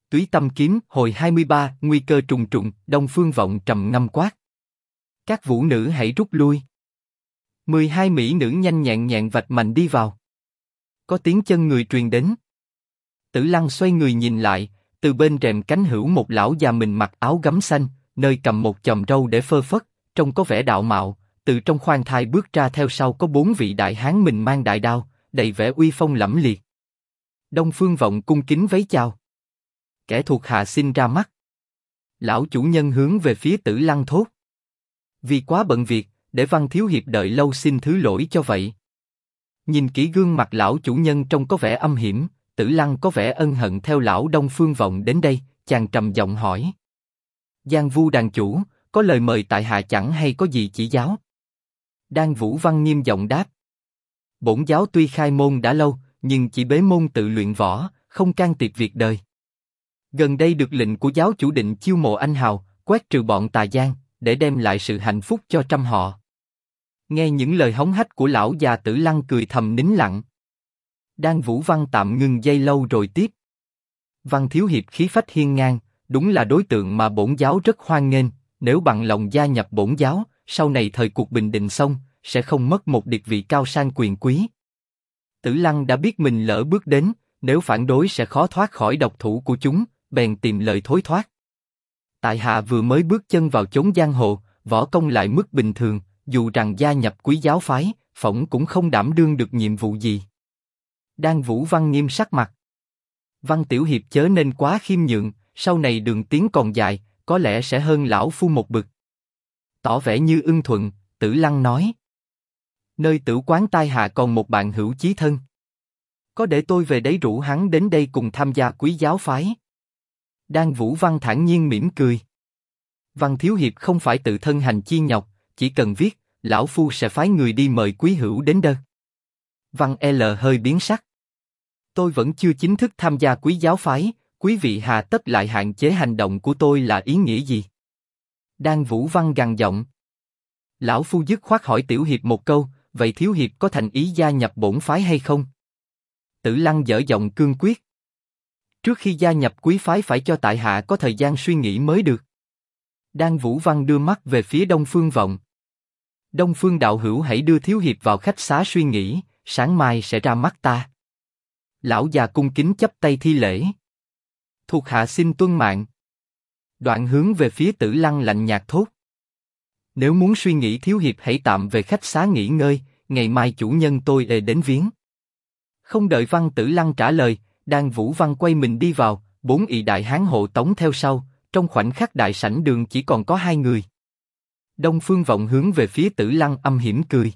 Túy Tâm Kiếm, hồi 23, nguy cơ trùng trùng, Đông Phương Vọng trầm ngâm quát. Các vũ nữ hãy rút lui. 12 mỹ nữ nhanh nhẹn vạch mạnh đi vào. Có tiếng chân người truyền đến. Tử Lăng xoay người nhìn lại, từ bên rèm cánh hữu một lão già mình mặc áo gấm xanh, nơi cầm một chòm râu để phơ phất, trông có vẻ đạo mạo. Từ trong khoang thai bước ra theo sau có 4 vị đại hán mình mang đại đao, đầy vẻ uy phong lẫm liệt. Đông Phương Vọng cung kính vái chào. Kẻ thuộc hạ xin ra mắt. Lão chủ nhân hướng về phía Tử Lăng thốt. Vì quá bận việc, để Văn thiếu hiệp đợi lâu, xin thứ lỗi cho vậy. Nhìn kỹ gương mặt lão chủ nhân trông có vẻ âm hiểm, Tử Lăng có vẻ ân hận theo lão Đông Phương Vọng đến đây, chàng trầm giọng hỏi. Giang Vu đàn chủ, có lời mời tại hạ chẳng hay có gì chỉ giáo? Đan Vũ Văn nghiêm giọng đáp. Bổn giáo tuy khai môn đã lâu, nhưng chỉ bế môn tự luyện võ, không can thiệp việc đời. Gần đây được lệnh của giáo chủ định chiêu mộ anh hào, quét trừ bọn tà gian, để đem lại sự hạnh phúc cho trăm họ. Nghe những lời hống hách của lão già, Tử Lăng cười thầm nín lặng. Đan Vũ Văn tạm ngừng giây lâu rồi tiếp. Văn thiếu hiệp khí phách hiên ngang, đúng là đối tượng mà bổn giáo rất hoan nghênh. Nếu bằng lòng gia nhập bổn giáo, sau này thời cuộc bình định xong, sẽ không mất một địa vị cao sang quyền quý. Tử Lăng đã biết mình lỡ bước đến, nếu phản đối sẽ khó thoát khỏi độc thủ của chúng, bèn tìm lời thối thoát. Tại hạ vừa mới bước chân vào chốn giang hồ, võ công lại mức bình thường, dù rằng gia nhập quý giáo phái, phỏng cũng không đảm đương được nhiệm vụ gì. Đan Vũ Văn nghiêm sắc mặt. Văn tiểu hiệp chớ nên quá khiêm nhượng, sau này đường tiến còn dài, có lẽ sẽ hơn lão phu một bậc. Tỏ vẻ như ưng thuận, Tử Lăng nói. Nơi tử quán tai hạ còn một bạn hữu chí thân. Có để tôi về đấy rủ hắn đến đây cùng tham gia quý giáo phái. Đan Vũ Văn thản nhiên mỉm cười. Văn thiếu hiệp không phải tự thân hành chi nhọc, chỉ cần viết, lão phu sẽ phái người đi mời quý hữu đến đây. Văn L hơi biến sắc. Tôi vẫn chưa chính thức tham gia quý giáo phái, quý vị hà tất lại hạn chế hành động của tôi là ý nghĩa gì? Đan Vũ Văn gằn giọng. Lão phu dứt khoát hỏi tiểu hiệp một câu, vậy thiếu hiệp có thành ý gia nhập bổn phái hay không? Tử Lăng dở giọng cương quyết. Trước khi gia nhập quý phái phải cho tại hạ có thời gian suy nghĩ mới được. Đan Vũ Văn đưa mắt về phía Đông Phương Vọng. Đông Phương đạo hữu hãy đưa thiếu hiệp vào khách xá suy nghĩ, sáng mai sẽ ra mắt ta. Lão già cung kính chắp tay thi lễ. Thuộc hạ xin tuân mạng. Đoạn hướng về phía Tử Lăng lạnh nhạt thốt. Nếu muốn suy nghĩ thiếu hiệp hãy tạm về khách xá nghỉ ngơi, ngày mai chủ nhân tôi đến viếng. Không đợi Văn Tử Lăng trả lời, Đan Vũ Văn quay mình đi vào, 4 ỵ đại hán hộ tống theo sau, trong khoảnh khắc đại sảnh đường chỉ còn có 2 người. Đông Phương Vọng hướng về phía Tử Lăng âm hiểm cười.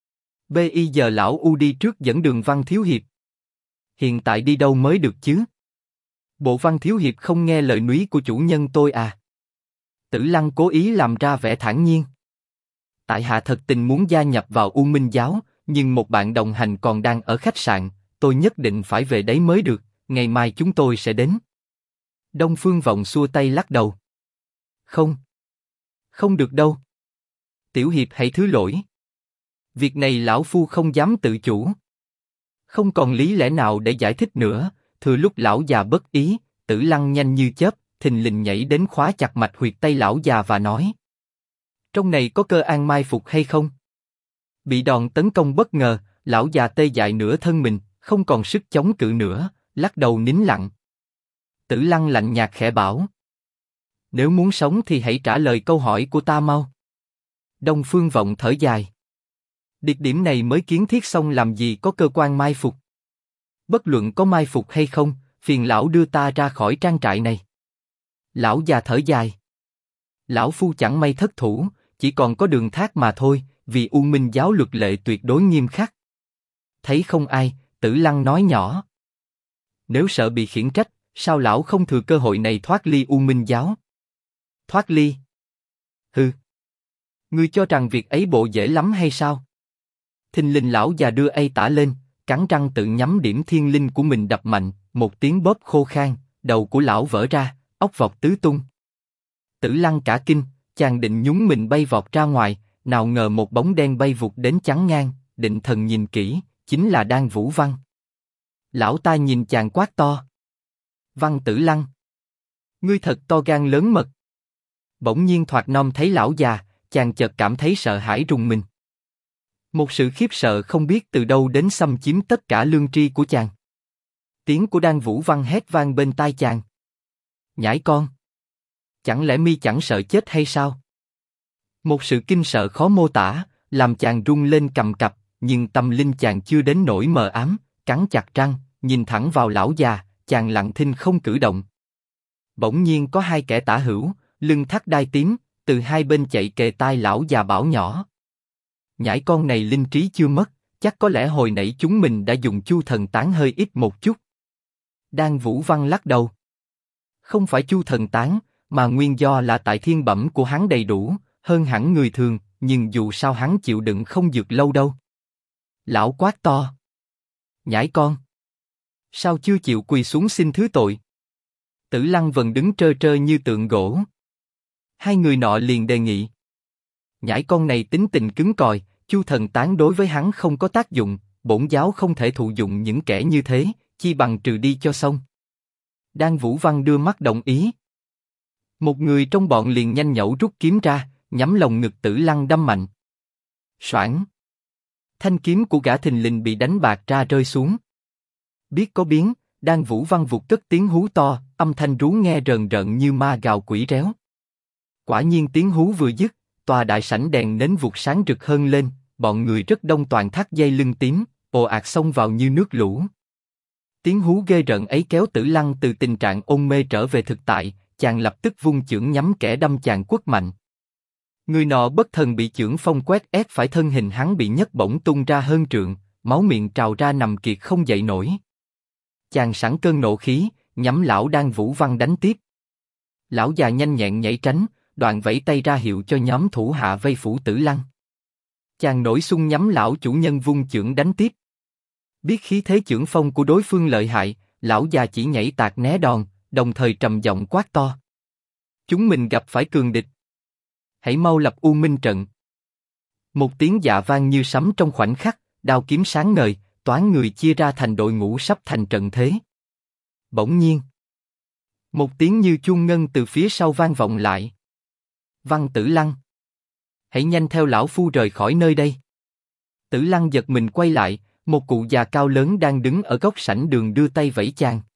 Bây giờ lão U đi trước dẫn đường Văn thiếu hiệp. Hiện tại đi đâu mới được chứ? Bộ Văn thiếu hiệp không nghe lời núi của chủ nhân tôi à? Tử Lăng cố ý làm ra vẻ thản nhiên. Tại hạ thật tình muốn gia nhập vào U Minh giáo, nhưng một bạn đồng hành còn đang ở khách sạn, tôi nhất định phải về đấy mới được, ngày mai chúng tôi sẽ đến. Đông Phương Vọng xua tay lắc đầu. Không. Không được đâu. Tiểu hiệp hãy thứ lỗi. Việc này lão phu không dám tự chủ. Không còn lý lẽ nào để giải thích nữa, thừa lúc lão già bất ý, Tử Lăng nhanh như chớp, thình lình nhảy đến khóa chặt mạch huyệt tay lão già và nói. Trong này có cơ an mai phục hay không? Bị đòn tấn công bất ngờ, lão già tê dại nửa thân mình, không còn sức chống cự nữa, lắc đầu nín lặng. Tử Lăng lạnh nhạt khẽ bảo. Nếu muốn sống thì hãy trả lời câu hỏi của ta mau. Đông Phương Vọng thở dài. Địa điểm này mới kiến thiết xong làm gì có cơ quan mai phục. Bất luận có mai phục hay không, phiền lão đưa ta ra khỏi trang trại này. Lão già thở dài. Lão phu chẳng may thất thủ, chỉ còn có đường thác mà thôi, vì U Minh giáo luật lệ tuyệt đối nghiêm khắc. Thấy không ai, Tử Lăng nói nhỏ. Nếu sợ bị khiển trách, sao lão không thừa cơ hội này thoát ly U Minh giáo? Thoát ly? Hừ. Ngươi cho rằng việc ấy bộ dễ lắm hay sao? Thình lình lão già đưa tay tả lên, cắn răng tự nhắm điểm thiên linh của mình đập mạnh, một tiếng bóp khô khan, đầu của lão vỡ ra, óc vọt tứ tung. Tử Lăng cả kinh, chàng định nhún mình bay vọt ra ngoài, nào ngờ một bóng đen bay vụt đến chắn ngang, định thần nhìn kỹ, chính là Đan Vũ Văn. Lão ta nhìn chàng quát to. Văn Tử Lăng. Ngươi thật to gan lớn mật. Bỗng nhiên Thoạt Nom thấy lão già, chàng chợt cảm thấy sợ hãi rùng mình. Một sự khiếp sợ không biết từ đâu đến xâm chiếm tất cả lương tri của chàng. Tiếng của Đan Vũ Văn hét vang bên tai chàng. Nhãi con! Chẳng lẽ mi chẳng sợ chết hay sao? Một sự kinh sợ khó mô tả, làm chàng run lên cầm cập, nhưng tâm linh chàng chưa đến nỗi mờ ám, cắn chặt răng, nhìn thẳng vào lão già, chàng lặng thinh không cử động. Bỗng nhiên có hai kẻ tả hữu, lưng thắt đai tím, từ hai bên chạy kề tai lão già bảo nhỏ. Nhãi con này linh trí chưa mất, chắc có lẽ hồi nãy chúng mình đã dùng chu thần tán hơi ít một chút. Đan Vũ Văn lắc đầu. Không phải chu thần tán, mà nguyên do là tại thiên bẩm của hắn đầy đủ, hơn hẳn người thường, nhưng dù sao hắn chịu đựng không dược lâu đâu. Lão quát to. Nhãi con! Sao chưa chịu quỳ xuống xin thứ tội? Tử Lăng Vân đứng trơ trơ như tượng gỗ. Hai người nọ liền đề nghị. Nhãi con này tính tình cứng còi, chu thần tán đối với hắn không có tác dụng, bổn giáo không thể thụ dụng những kẻ như thế, chi bằng trừ đi cho xong. Đan Vũ Văn đưa mắt đồng ý. Một người trong bọn liền nhanh nhẩu rút kiếm ra, nhắm lồng ngực Tử Lăng đâm mạnh. Soảng! Thanh kiếm của gã thình lình bị đánh bạc ra rơi xuống. Biết có biến, Đan Vũ Văn vụt cất tiếng hú to, âm thanh rú nghe rờn rợn như ma gào quỷ réo. Quả nhiên tiếng hú vừa dứt, tòa đại sảnh đèn nến vụt sáng rực hơn lên, bọn người rất đông toàn thắt dây lưng tím, ồ ạt xông vào như nước lũ. Tiếng hú ghê rợn ấy kéo Tử Lăng từ tình trạng ôn mê trở về thực tại, chàng lập tức vung chưởng nhắm kẻ đâm chàng quất mạnh. Người nọ bất thần bị chưởng phong quét ép phải thân hình hắn bị nhấc bổng tung ra hơn trượng, máu miệng trào ra nằm kiệt không dậy nổi. Chàng sẵn cơn nộ khí, nhắm lão Đan Vũ Văn đánh tiếp. Lão già nhanh nhẹn nhảy tránh, đoạn vẫy tay ra hiệu cho nhóm thủ hạ vây phủ Tử Lăng. Chàng nổi xung nhắm lão chủ nhân vung chưởng đánh tiếp. Biết khí thế chưởng phong của đối phương lợi hại, lão già chỉ nhảy tạt né đòn, đồng thời trầm giọng quát to. Chúng mình gặp phải cường địch. Hãy mau lập U Minh trận. Một tiếng dạ vang như sấm trong khoảnh khắc, đao kiếm sáng ngời, toán người chia ra thành đội ngũ sắp thành trận thế. Bỗng nhiên, một tiếng như chuông ngân từ phía sau vang vọng lại. Văn Tử Lăng, hãy nhanh theo lão phu rời khỏi nơi đây. Tử Lăng giật mình quay lại, một cụ già cao lớn đang đứng ở góc sảnh đường đưa tay vẫy chàng.